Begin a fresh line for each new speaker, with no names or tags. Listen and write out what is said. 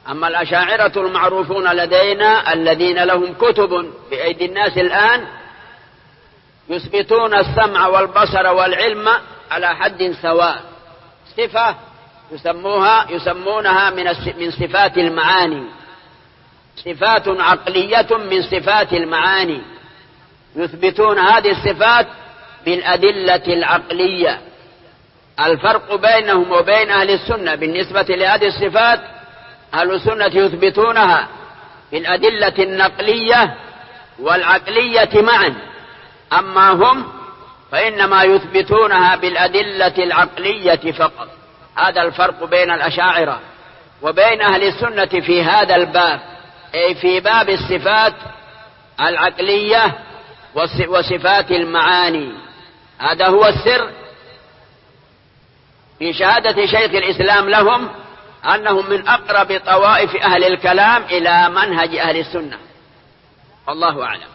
أما الأشاعرة المعروفون لدينا الذين لهم كتب بأيدي الناس الآن يثبتون السمع والبصر والعلم على حد سواء، صفة يسمونها من صفات المعاني، صفات عقلية من صفات المعاني، يثبتون هذه الصفات بالأدلة العقلية. الفرق بينهم وبين أهل السنة بالنسبة لهذه الصفات: أهل السنة يثبتونها بالأدلة النقلية والعقلية معا، أما هم فإنما يثبتونها بالأدلة العقلية فقط. هذا الفرق بين الأشاعرة وبين أهل السنة في هذا الباب، أي في باب الصفات العقلية وصفات المعاني. هذا هو السر في شهادة شيخ الإسلام لهم أنهم من أقرب طوائف أهل الكلام إلى منهج أهل السنة. والله أعلم.